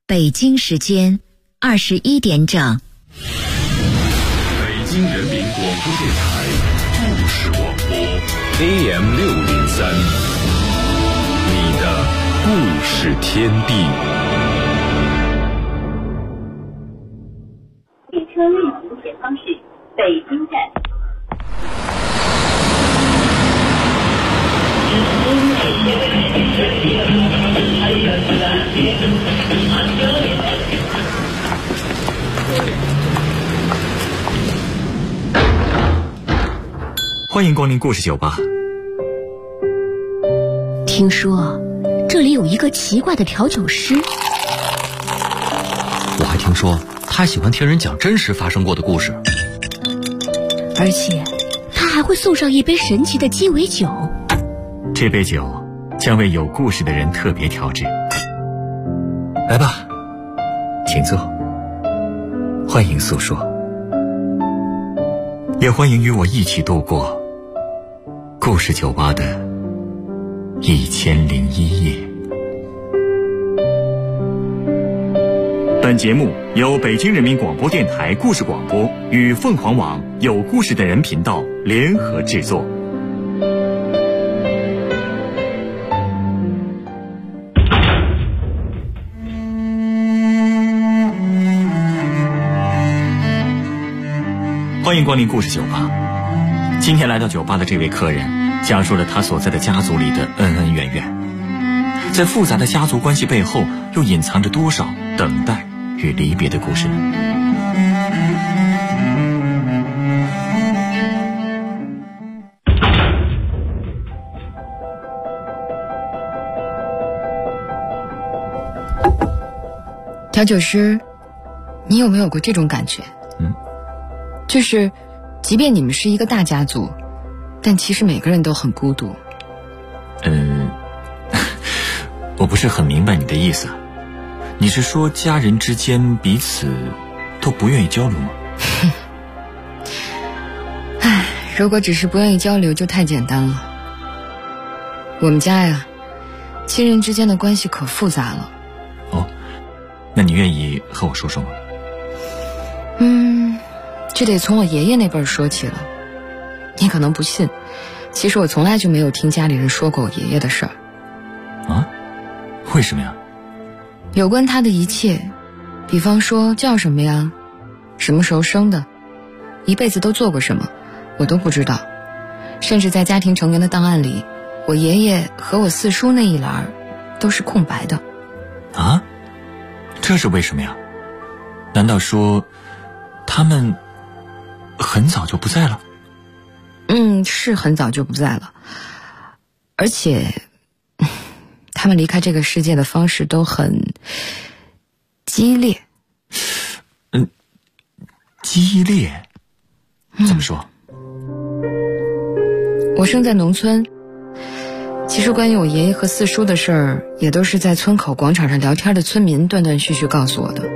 北京时间21点整。 北京人民广播电台故事广播 AM603，你的故事天地。 列车运行前方是北京站。 欢迎光临故事酒吧。 听说这里有一个奇怪的调酒师， 我还听说他喜欢听人讲真实发生过的故事， 而且他还会送上一杯神奇的鸡尾酒。 这杯酒将为有故事的人特别调制。来吧，请坐，欢迎诉说，也欢迎与我一起度过故事酒吧的1001夜。本节目由北京人民广播电台故事广播与凤凰网有故事的人频道联合制作。欢迎光临故事酒吧。今天来到酒吧的这位客人讲述了他所在的家族里的恩恩怨怨，在复杂的家族关系背后又隐藏着多少等待与离别的故事呢？ 调酒师，你有没有过这种感觉？就是即便你们是一个大家族，但其实每个人都很孤独。 我不是很明白你的意思。你是说家人之间彼此都不愿意交流吗？ 唉，如果只是不愿意交流就太简单了。我们家呀，亲人之间的关系可复杂了。 哦，那你愿意和我说说吗？ 这得从我爷爷那辈儿说起了。你可能不信，其实我从来就没有听家里人说过我爷爷的事儿。 啊？为什么呀？ 有关他的一切，比方说叫什么呀，什么时候生的，一辈子都做过什么，我都不知道。甚至在家庭成员的档案里，我爷爷和我四叔那一栏都是空白的。 啊？这是为什么呀？难道说他们很早就不在了？ 是很早就不在了，而且他们离开这个世界的方式都很激烈。 激烈？怎么说？ 我生在农村，其实关于我爷爷和四叔的事儿，也都是在村口广场上聊天的村民断断续续告诉我的。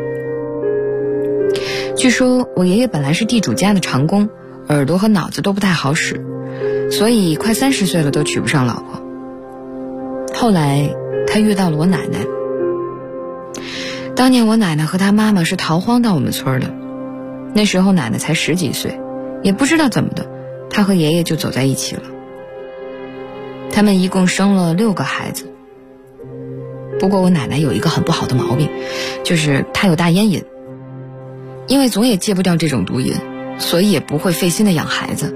据说我爷爷本来是地主家的长工，耳朵和脑子都不太好使，所以快30岁了都娶不上老婆。后来他遇到了我奶奶，当年我奶奶和她妈妈是逃荒到我们村的，那时候奶奶才10几岁，也不知道怎么的，她和爷爷就走在一起了。他们一共生了6个孩子。不过我奶奶有一个很不好的毛病，就是她有大烟瘾，因为总也戒不掉这种毒瘾，所以也不会费心的养孩子。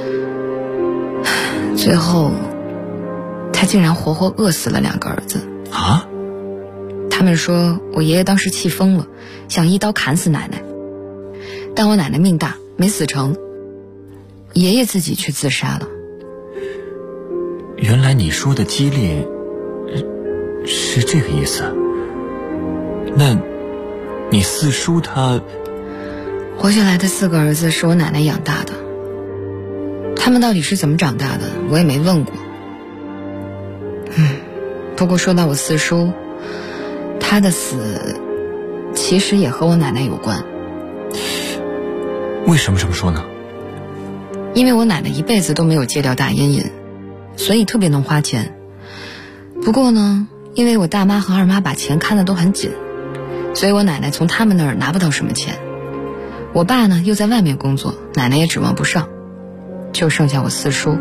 最后他竟然活活饿死了2个儿子。 啊？ 他们说我爷爷当时气疯了，想一刀砍死奶奶，但我奶奶命大，没死成，爷爷自己去自杀了。 原来你说的激烈是这个意思。那你四叔他活下来的4个儿子是我奶奶养大的，他们到底是怎么长大的我也没问过。不过说到我四叔，他的死其实也和我奶奶有关。 为什么这么说呢？ 因为我奶奶一辈子都没有戒掉大烟瘾，所以特别能花钱。不过呢，因为我大妈和二妈把钱看得都很紧， 所以我奶奶从他们那儿拿不到什么钱。我爸呢又在外面工作，奶奶也指望不上，就剩下我四叔。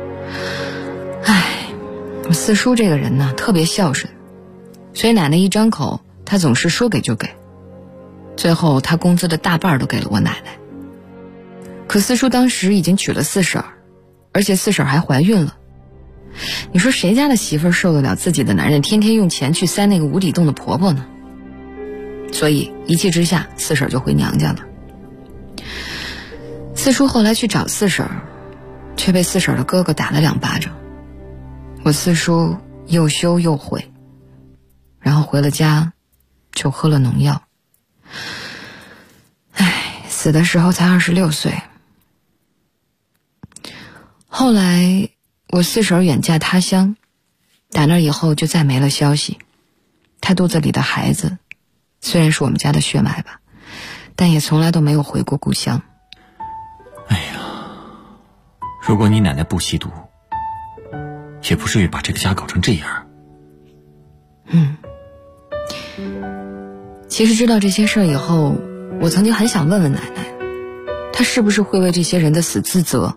我四叔这个人呢特别孝顺，所以奶奶一张口他总是说给就给，最后他工资的大半都给了我奶奶。可四叔当时已经娶了四婶，而且四婶还怀孕了。你说谁家的媳妇受得了自己的男人天天用钱去塞那个无底洞的婆婆呢？所以一气之下，四婶就回娘家了。四叔后来去找四婶，却被四婶的哥哥打了2巴掌。我四叔又羞又悔，然后回了家就喝了农药。死的时候才26岁。后来我四婶远嫁他乡，打那以后就再没了消息。她肚子里的孩子虽然是我们家的血脉吧，但也从来都没有回过故乡。 如果你奶奶不吸毒，也不至于把这个家搞成这样。 其实知道这些事儿以后，我曾经很想问问奶奶，她是不是会为这些人的死自责。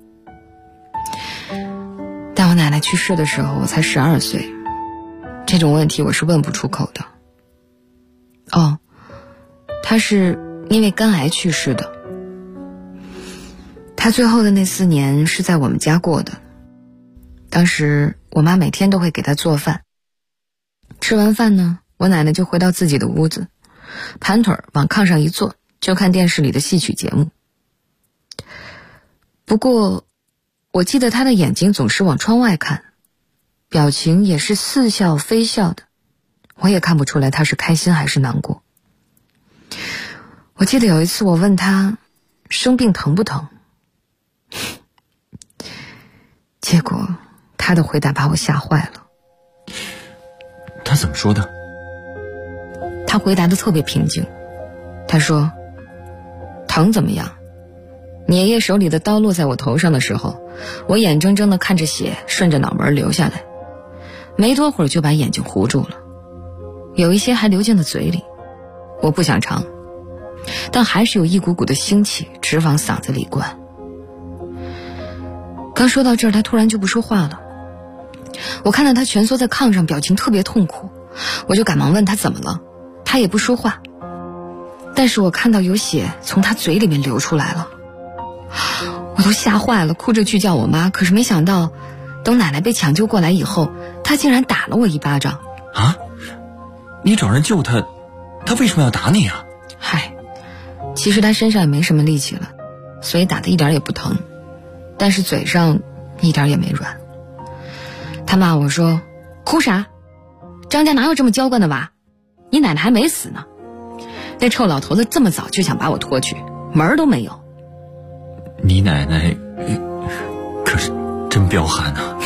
但我奶奶去世的时候我才12岁，这种问题我是问不出口的。她是因为肝癌去世的。她最后的那4年是在我们家过的。当时我妈每天都会给她做饭，吃完饭呢，我奶奶就回到自己的屋子，盘腿往炕上一坐，就看电视里的戏曲节目。不过我记得她的眼睛总是往窗外看，表情也是似笑非笑的，我也看不出来她是开心还是难过。我记得有一次我问她生病疼不疼，结果她的回答把我吓坏了。 她怎么说的？ 她回答得特别平静。她说，疼怎么样？你爷爷手里的刀落在我头上的时候，我眼睁睁地看着血顺着脑门流下来，没多会儿就把眼睛糊住了，有一些还流进了嘴里。我不想尝，但还是有一股股的腥气直往嗓子里灌。刚说到这儿，他突然就不说话了。我看到他蜷缩在炕上，表情特别痛苦，我就赶忙问他怎么了，他也不说话。但是我看到有血从他嘴里面流出来了，我都吓坏了，哭着去叫我妈。可是没想到，等奶奶被抢救过来以后，他竟然打了我1巴掌。 啊？你找人救他，他为什么要打你啊？ 其实他身上也没什么力气了，所以打得一点也不疼，但是嘴上一点也没软。他骂我说，哭啥？张家哪有这么娇惯的娃？你奶奶还没死呢。那臭老头子这么早就想把我拖去，门儿都没有。 你奶奶可是真彪悍啊。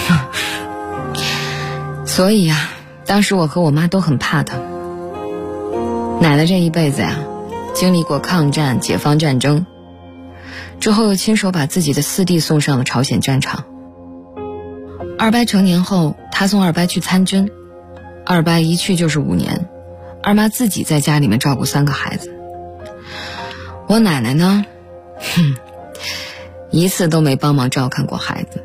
所以啊，当时我和我妈都很怕她。奶奶这一辈子呀，经历过抗战、解放战争，之后又亲手把自己的4弟送上了朝鲜战场。二伯成年后，他送二伯去参军，二伯一去就是5年，二妈自己在家里面照顾3个孩子。我奶奶呢，一次都没帮忙照看过孩子。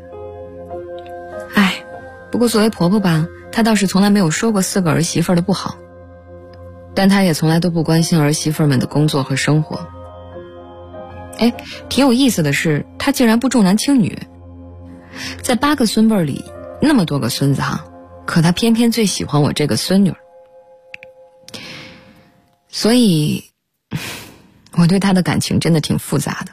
不过作为婆婆吧，她倒是从来没有说过4个儿媳妇的不好，但她也从来都不关心儿媳妇们的工作和生活。挺有意思的是，她竟然不重男轻女。在8个孙辈里，那么多个孙子可她偏偏最喜欢我这个孙女。所以我对她的感情真的挺复杂的。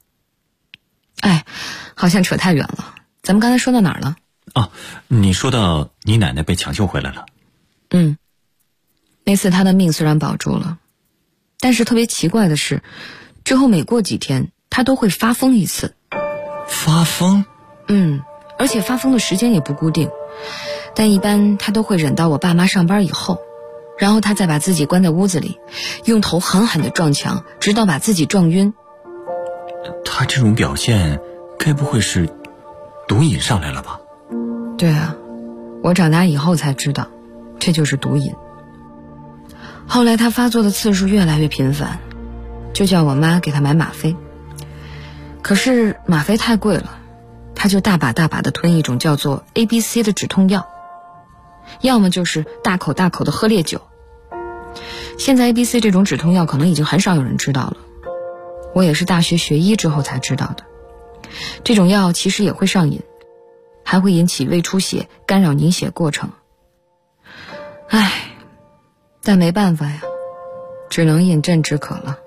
好像扯太远了，咱们刚才说到哪儿了？ 你说到你奶奶被抢救回来了。 那次她的命虽然保住了，但是特别奇怪的是，之后每过几天她都会发疯一次。 发疯？ 而且发疯的时间也不固定，但一般她都会忍到我爸妈上班以后，然后她再把自己关在屋子里，用头狠狠地撞墙，直到把自己撞晕。 她这种表现该不会是毒瘾上来了吧？ 对啊，我长大以后才知道，这就是毒瘾。 后来他发作的次数越来越频繁，就叫我妈给他买吗啡。可是吗啡太贵了，他就大把大把的吞一种叫做 ABC 的止痛药，要么就是大口大口的喝烈酒。现在 ABC 这种止痛药可能已经很少有人知道了，我也是大学学医之后才知道的。这种药其实也会上瘾，还会引起胃出血，干扰凝血过程。但没办法呀，只能饮鸩止渴了。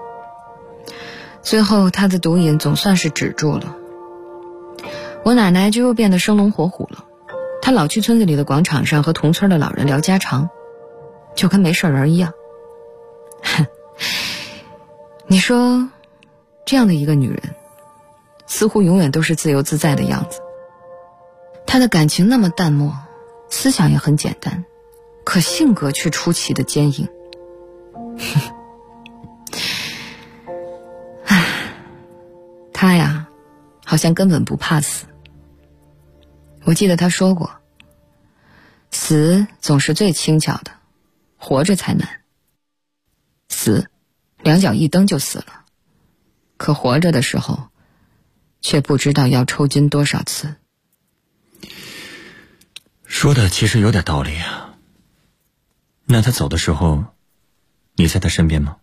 最后他的毒瘾总算是止住了，我奶奶就又变得生龙活虎了。她老去村子里的广场上和同村的老人聊家常，就跟没事人一样。你说这样的一个女人似乎永远都是自由自在的样子，她的感情那么淡漠，思想也很简单，可性格却出奇的坚硬。她呀好像根本不怕死。我记得她说过，死总是最轻巧的，活着才难。死两脚一蹬就死了，可活着的时候却不知道要抽筋多少次。 说的其实有点道理啊。那他走的时候，你在他身边吗？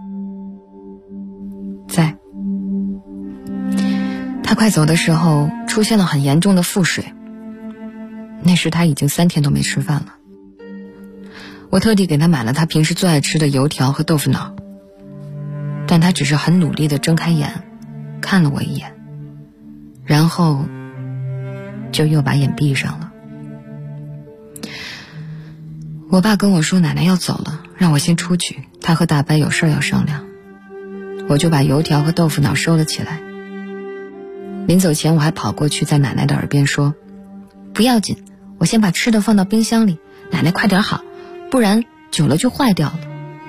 在。他快走的时候出现了很严重的腹水，那时他已经3天都没吃饭了。我特地给他买了他平时最爱吃的油条和豆腐脑，但他只是很努力地睁开眼看了我一眼，然后就又把眼闭上了。我爸跟我说奶奶要走了，让我先出去，他和大伯有事要商量。我就把油条和豆腐脑收了起来。临走前我还跑过去在奶奶的耳边说，不要紧，我先把吃的放到冰箱里，奶奶快点好，不然久了就坏掉了。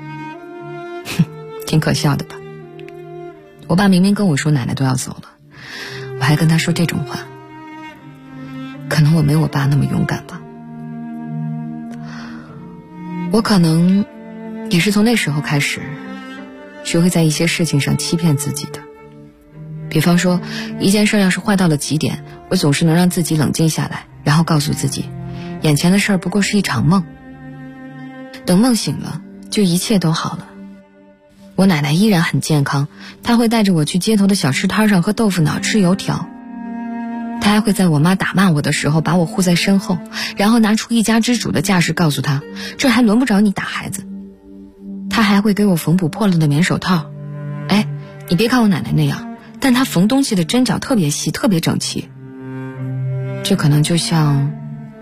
挺可笑的吧。我爸明明跟我说奶奶都要走了，我还跟他说这种话。可能我没我爸那么勇敢吧。我可能也是从那时候开始学会在一些事情上欺骗自己的。比方说一件事要是坏到了极点，我总是能让自己冷静下来，然后告诉自己眼前的事不过是一场梦，等梦醒了就一切都好了。我奶奶依然很健康，她会带着我去街头的小吃摊上喝豆腐脑吃油条，她还会在我妈打骂我的时候把我护在身后，然后拿出一家之主的架势告诉她，这还轮不着你打孩子。她还会给我缝补破了的棉手套，你别看我奶奶那样，但她缝东西的针脚特别细，特别整齐。这可能就像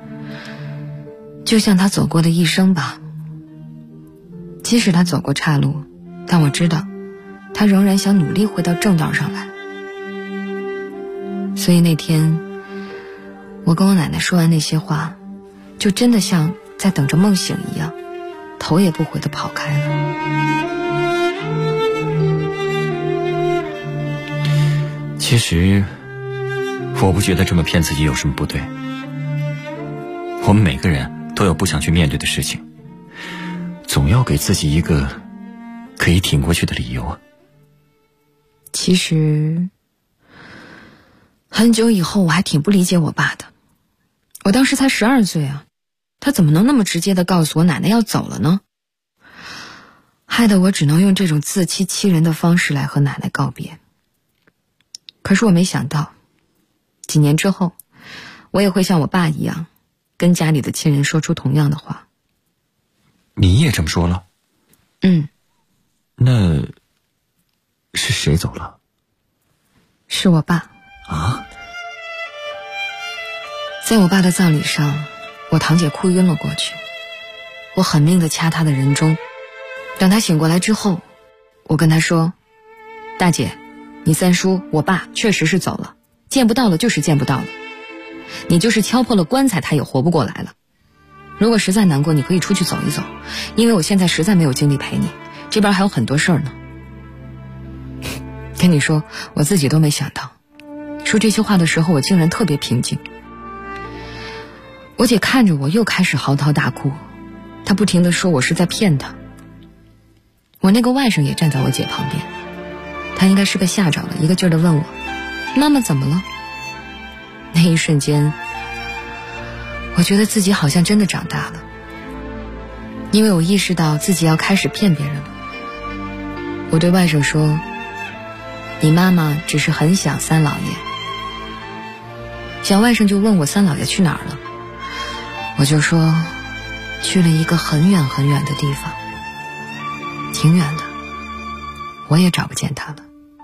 她走过的一生吧。即使她走过岔路，但我知道她仍然想努力回到正道上来。所以那天我跟我奶奶说完那些话，就真的像在等着梦醒一样，头也不回地跑开了。 其实我不觉得这么骗自己有什么不对。我们每个人都有不想去面对的事情，总要给自己一个可以挺过去的理由啊。 其实很久以后我还挺不理解我爸的。我当时才12岁啊，他怎么能那么直接地告诉我奶奶要走了呢？害得我只能用这种自欺欺人的方式来和奶奶告别。可是我没想到，几年之后我也会像我爸一样跟家里的亲人说出同样的话。 你也这么说了？那是谁走了？ 是我爸啊。 在我爸的葬礼上，我堂姐哭晕了过去，我狠命地掐她的人中。等她醒过来之后，我跟她说，大姐，你三叔我爸确实是走了，见不到了就是见不到了，你就是敲破了棺材他也活不过来了。如果实在难过，你可以出去走一走，因为我现在实在没有精力陪你，这边还有很多事儿呢。跟你说，我自己都没想到，说这些话的时候我竟然特别平静。我姐看着我又开始嚎啕大哭，她不停地说我是在骗她， 我那个外甥也站在我姐旁边，他应该是被吓着了，一个劲儿地问我：妈妈怎么了？那一瞬间，我觉得自己好像真的长大了，因为我意识到自己要开始骗别人了。我对外甥说：你妈妈只是很想三老爷。小外甥就问我三老爷去哪儿了，我就说去了一个很远很远的地方，挺远的，我也找不见他了。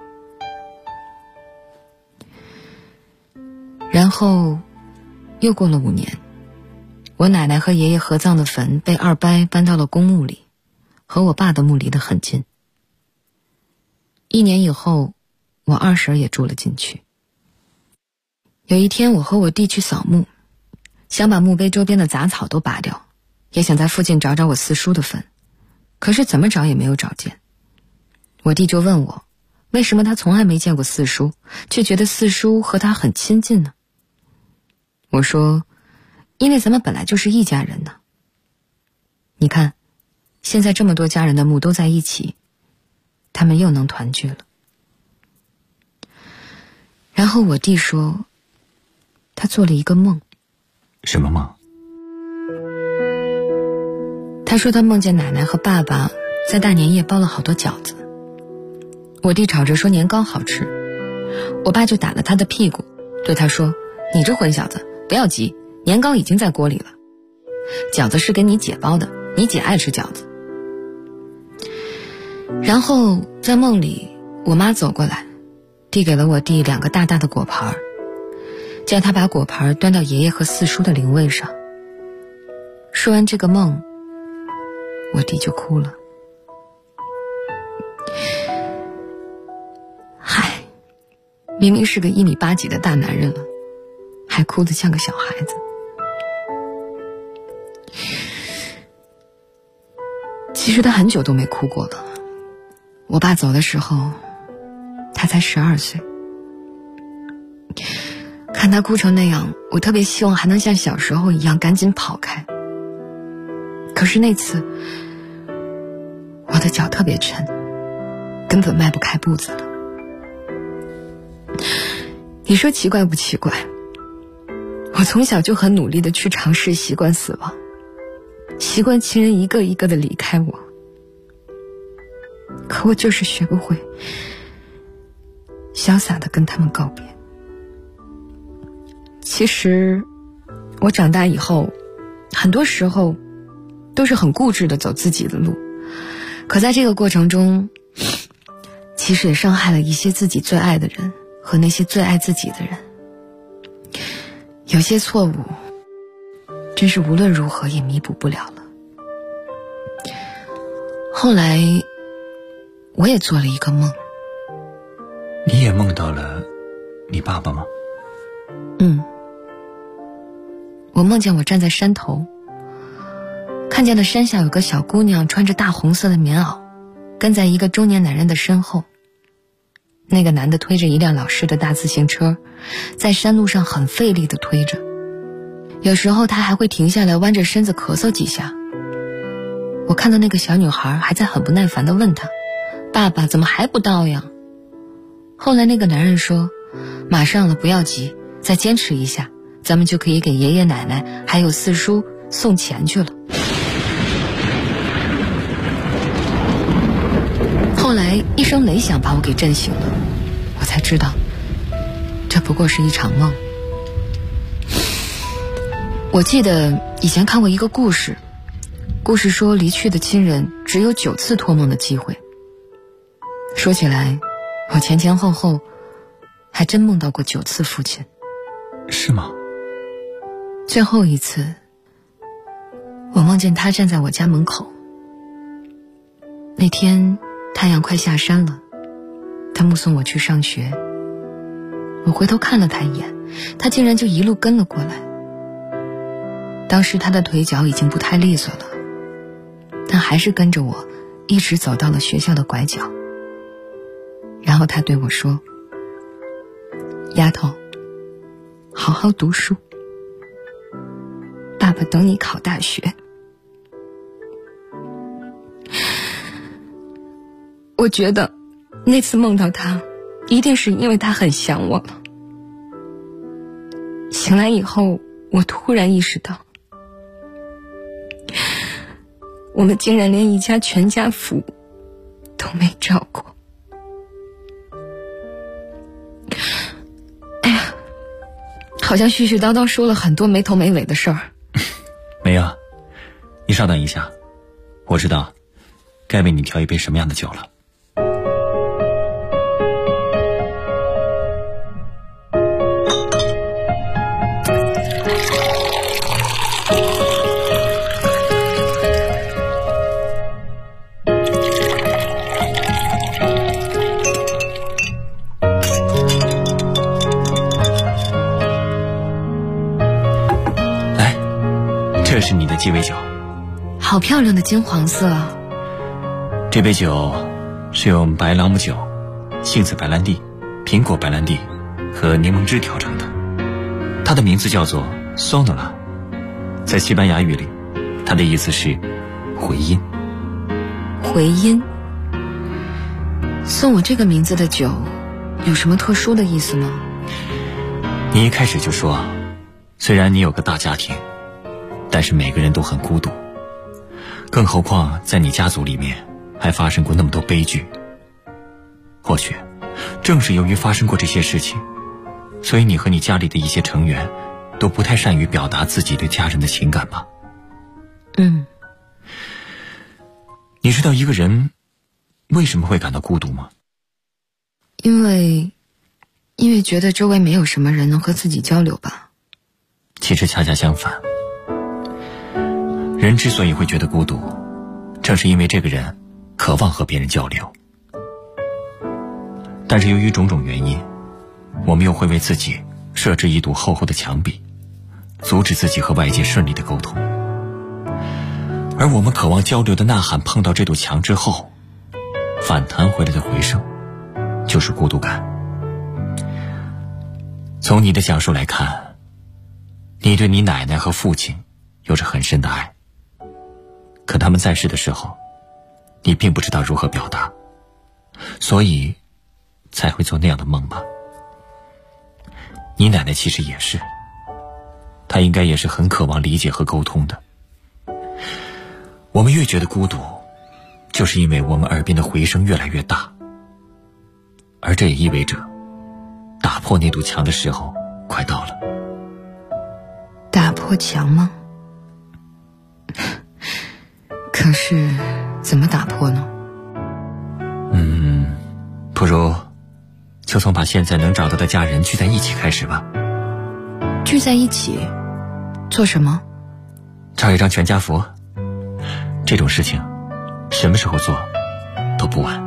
然后又过了5年，我奶奶和爷爷合葬的坟被二伯搬到了公墓里，和我爸的墓离得很近。1年以后，我二婶也住了进去。有一天，我和我弟去扫墓，想把墓碑周边的杂草都拔掉，也想在附近找找我四叔的坟，可是怎么找也没有找见。我弟就问我，为什么他从来没见过四叔，却觉得四叔和他很亲近呢？我说，因为咱们本来就是一家人呢。你看，现在这么多家人的墓都在一起，他们又能团聚了。然后我弟说，他做了一个梦。 什么梦？ 他说他梦见奶奶和爸爸在大年夜包了好多饺子。我弟吵着说年糕好吃，我爸就打了他的屁股，对他说，你这混小子，不要急，年糕已经在锅里了，饺子是给你姐包的，你姐爱吃饺子。然后在梦里，我妈走过来，递给了我弟2个大大的果盘，叫他把果盘端到爷爷和四叔的灵位上。说完这个梦，我弟就哭了。嗨，明明是个1米8几的大男人了，还哭得像个小孩子。其实他很久都没哭过了。我爸走的时候，他才12岁。看他哭成那样，我特别希望还能像小时候一样赶紧跑开。可是那次，我的脚特别沉，根本迈不开步子了。你说奇怪不奇怪？我从小就很努力地去尝试习惯死亡，习惯亲人一个一个地离开我，可我就是学不会潇洒地跟他们告别。其实我长大以后，很多时候都是很固执地走自己的路，可在这个过程中，其实也伤害了一些自己最爱的人和那些最爱自己的人。有些错误真是无论如何也弥补不了了。后来我也做了一个梦。 你也梦到了你爸爸吗？ 我梦见我站在山头，看见了山下有个小姑娘穿着大红色的棉袄，跟在一个中年男人的身后。那个男的推着一辆老式的大自行车，在山路上很费力地推着，有时候他还会停下来弯着身子咳嗽几下。我看到那个小女孩还在很不耐烦地问他，爸爸怎么还不到呀？后来那个男人说，马上了，不要急，再坚持一下，咱们就可以给爷爷奶奶还有四叔送钱去了。后来一声雷响把我给震醒了，我才知道这不过是一场梦。我记得以前看过一个故事说离去的亲人只有9次托梦的机会。说起来，我前前后后还真梦到过9次父亲。 是吗？ 最后一次，我梦见他站在我家门口。那天太阳快下山了，他目送我去上学。我回头看了他一眼，他竟然就一路跟了过来。当时他的腿脚已经不太利索了，但还是跟着我一直走到了学校的拐角。然后他对我说，丫头，好好读书，爸爸等你考大学。 我觉得那次梦到他，一定是因为他很想我了。醒来以后，我突然意识到，我们竟然连一家全家福都没照过。哎呀，好像絮絮叨叨说了很多没头没尾的事儿。 没有，你稍等一下，我知道该为你调一杯什么样的酒了。这是你的鸡尾酒， 好漂亮的金黄色啊！ 这杯酒是用白朗姆酒、杏子白兰地、苹果白兰地和柠檬汁调成的，它的名字叫做 Sonora， 在西班牙语里，它的意思是回音。 回音？送我这个名字的酒有什么特殊的意思吗？ 你一开始就说，虽然你有个大家庭，但是每个人都很孤独，更何况在你家族里面还发生过那么多悲剧。或许正是由于发生过这些事情，所以你和你家里的一些成员都不太善于表达自己对家人的情感吧。你知道一个人为什么会感到孤独吗？ 因为觉得周围没有什么人能和自己交流吧。 其实恰恰相反，人之所以会觉得孤独，正是因为这个人渴望和别人交流，但是由于种种原因，我们又会为自己设置一堵厚厚的墙壁，阻止自己和外界顺利的沟通。而我们渴望交流的呐喊碰到这堵墙之后，反弹回来的回声就是孤独感。从你的讲述来看，你对你奶奶和父亲有着很深的爱，可他们在世的时候，你并不知道如何表达，所以才会做那样的梦吧。你奶奶其实也是，她应该也是很渴望理解和沟通的。我们越觉得孤独，就是因为我们耳边的回声越来越大，而这也意味着打破那堵墙的时候快到了。 打破墙吗？可是怎么打破呢？ 不如就从把现在能找到的家人聚在一起开始吧。 聚在一起做什么？ 照一张全家福，这种事情什么时候做都不晚。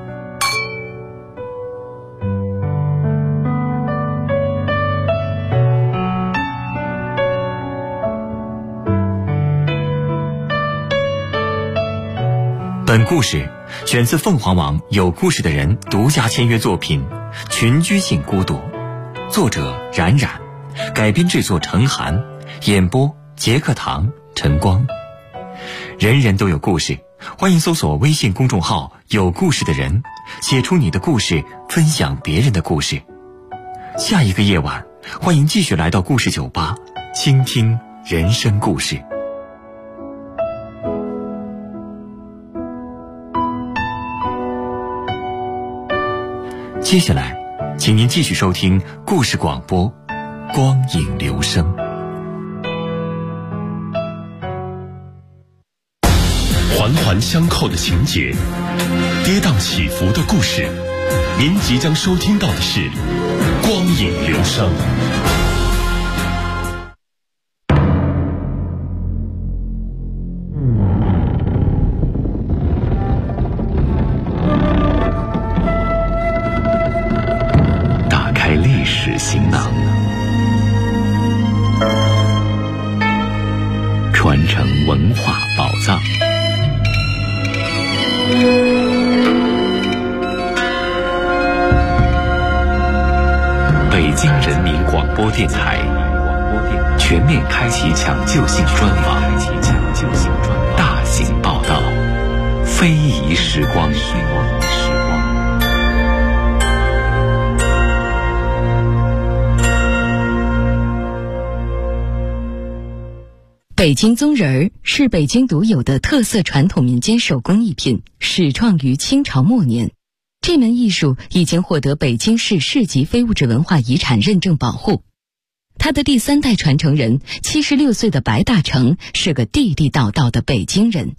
本故事选自凤凰网有故事的人独家签约作品《群居性孤独》，作者冉冉，改编制作陈寒，演播杰克堂、陈光。人人都有故事，欢迎搜索微信公众号有故事的人，写出你的故事，分享别人的故事。下一个夜晚，欢迎继续来到故事酒吧，倾听人生故事。接下来请您继续收听故事广播《光影留声》。 环环相扣的情节，跌宕起伏的故事，您即将收听到的是《光影留声》。打开历史行囊，传承文化宝藏。北京人民广播电台全面开启抢救性专访，大型报道， 非遗时光。 北京宗人儿是北京独有的特色传统民间手工艺品，始创于清朝末年。这门艺术已经获得北京市市级非物质文化遗产认证保护。他的第3代传承人76岁的白大成是个地地道道的北京人。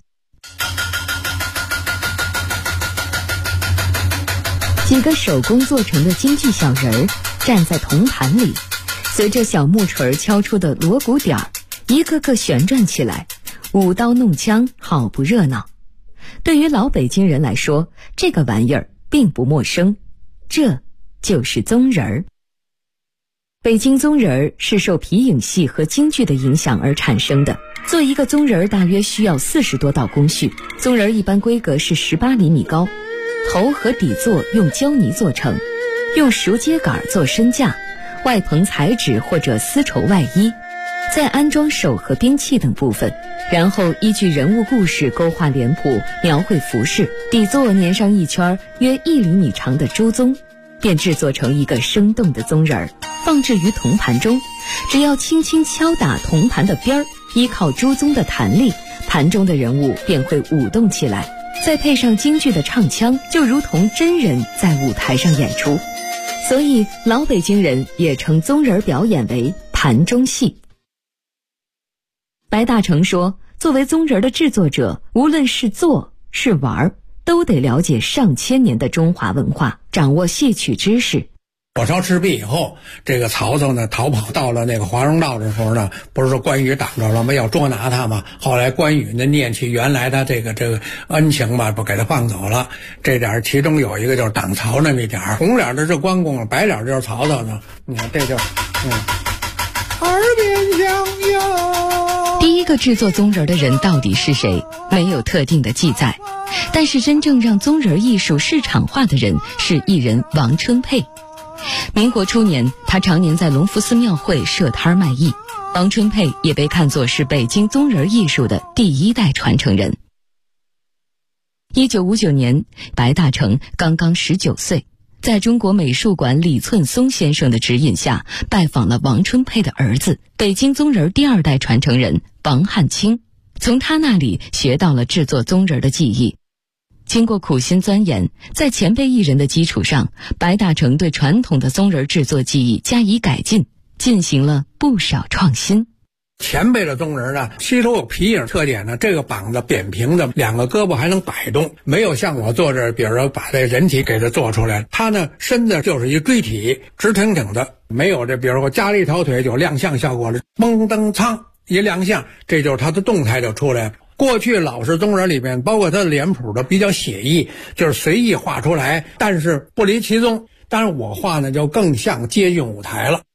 几个手工做成的京剧小人儿站在铜盘里，随着小木锤敲出的锣鼓点儿，一个个旋转起来，舞刀弄枪，好不热闹。对于老北京人来说，这个玩意儿并不陌生，这就是宗人儿。北京宗人儿是受皮影戏和京剧的影响而产生的。做一个宗人儿大约需要40多道工序，宗人儿一般规格是18厘米高，头和底座用胶泥做成，用熟秸秆做身架，外棚彩纸或者丝绸外衣，再安装手和兵器等部分，然后依据人物故事勾画脸谱，描绘服饰，底座粘上一圈约1厘米长的朱宗，便制作成一个生动的宗人儿，放置于铜盘中。只要轻轻敲打铜盘的边儿，依靠朱宗的弹力，盘中的人物便会舞动起来，再配上京剧的唱腔，就如同真人在舞台上演出。所以老北京人也称宗人表演为盘中戏。白大成说，作为宗人的制作者，无论是做是玩，都得了解上千年的中华文化，掌握戏曲知识。 火烧赤壁以后，这个曹操呢逃跑到了那个华容道的时候呢，不是说关羽挡着了吗？要捉拿他嘛。后来关羽呢念起原来的这个恩情嘛，不给他放走了。这点其中有一个就是挡曹那么一点，红脸的是关公，白脸就是曹操呢。你看这就耳边响哟。 第一个制作宗人的人到底是谁，没有特定的记载，但是真正让宗人艺术市场化的人是艺人王春佩。民国初年，他常年在隆福寺庙会设摊卖艺。王春佩也被看作是北京宗人艺术的第1代传承人。1959年，白大成刚刚19岁，在中国美术馆李寸松先生的指引下，拜访了王春佩的儿子，北京宗人第2代传承人王汉卿，从他那里学到了制作宗人的技艺。经过苦心钻研，在前辈艺人的基础上，白大成对传统的宗人制作技艺加以改进，进行了不少创新。 前辈的宗人呢，吸收有皮影特点呢，这个膀子扁平的，2个胳膊还能摆动，没有像我做这，比如说把这人体给它做出来，他呢身子就是一锥体，直挺挺的，没有这比如说加了一条腿有亮相效果了，嘣噔苍一亮相，这就是他的动态就出来了。过去老式宗人里面，包括他的脸谱的比较写意，就是随意画出来，但是不离其宗。当然我画呢就更像接近舞台了。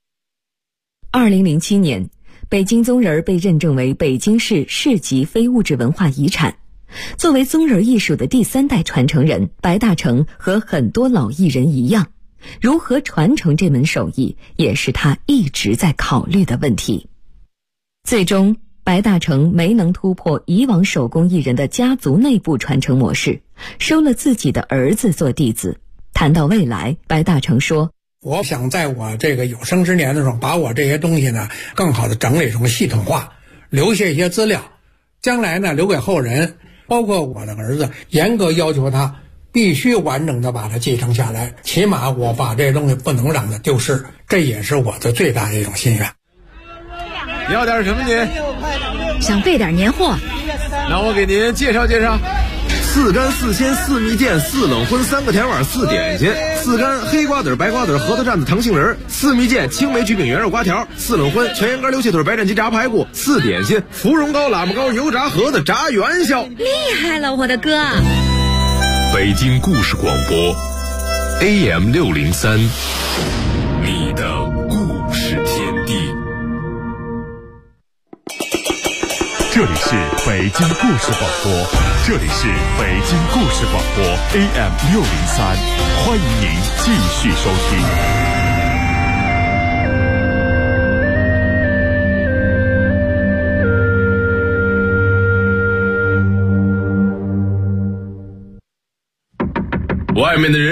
2007年，北京宗人被认证为北京市市级非物质文化遗产。作为宗人艺术的第3代传承人，白大成和很多老艺人一样，如何传承这门手艺，也是他一直在考虑的问题。最终白大成没能突破以往手工艺人的家族内部传承模式，收了自己的儿子做弟子。谈到未来，白大成说， 我想在我这个有生之年的时候，把我这些东西呢更好的整理成系统化，留下一些资料，将来呢留给后人，包括我的儿子，严格要求他必须完整的把它继承下来，起码我把这东西不能让它丢失，这也是我的最大的一种心愿。 要点什么您？ 想备点年货。 那我给您介绍介绍：4干4鲜4蜜饯4冷荤3个甜碗4点心，4干黑瓜子白瓜子核桃蘸子糖杏仁，4蜜饯青梅焗饼圆肉瓜条，4冷荤全羊肝溜蟹腿白斩鸡炸排骨，4点心芙蓉糕喇叭糕油炸盒子炸元宵。 厉害了，我的哥！ 北京故事广播 AM603， 你的故事天地。 这里是北京故事广播，这里是北京故事广播 AM603， 欢迎您继续收听。 外面的人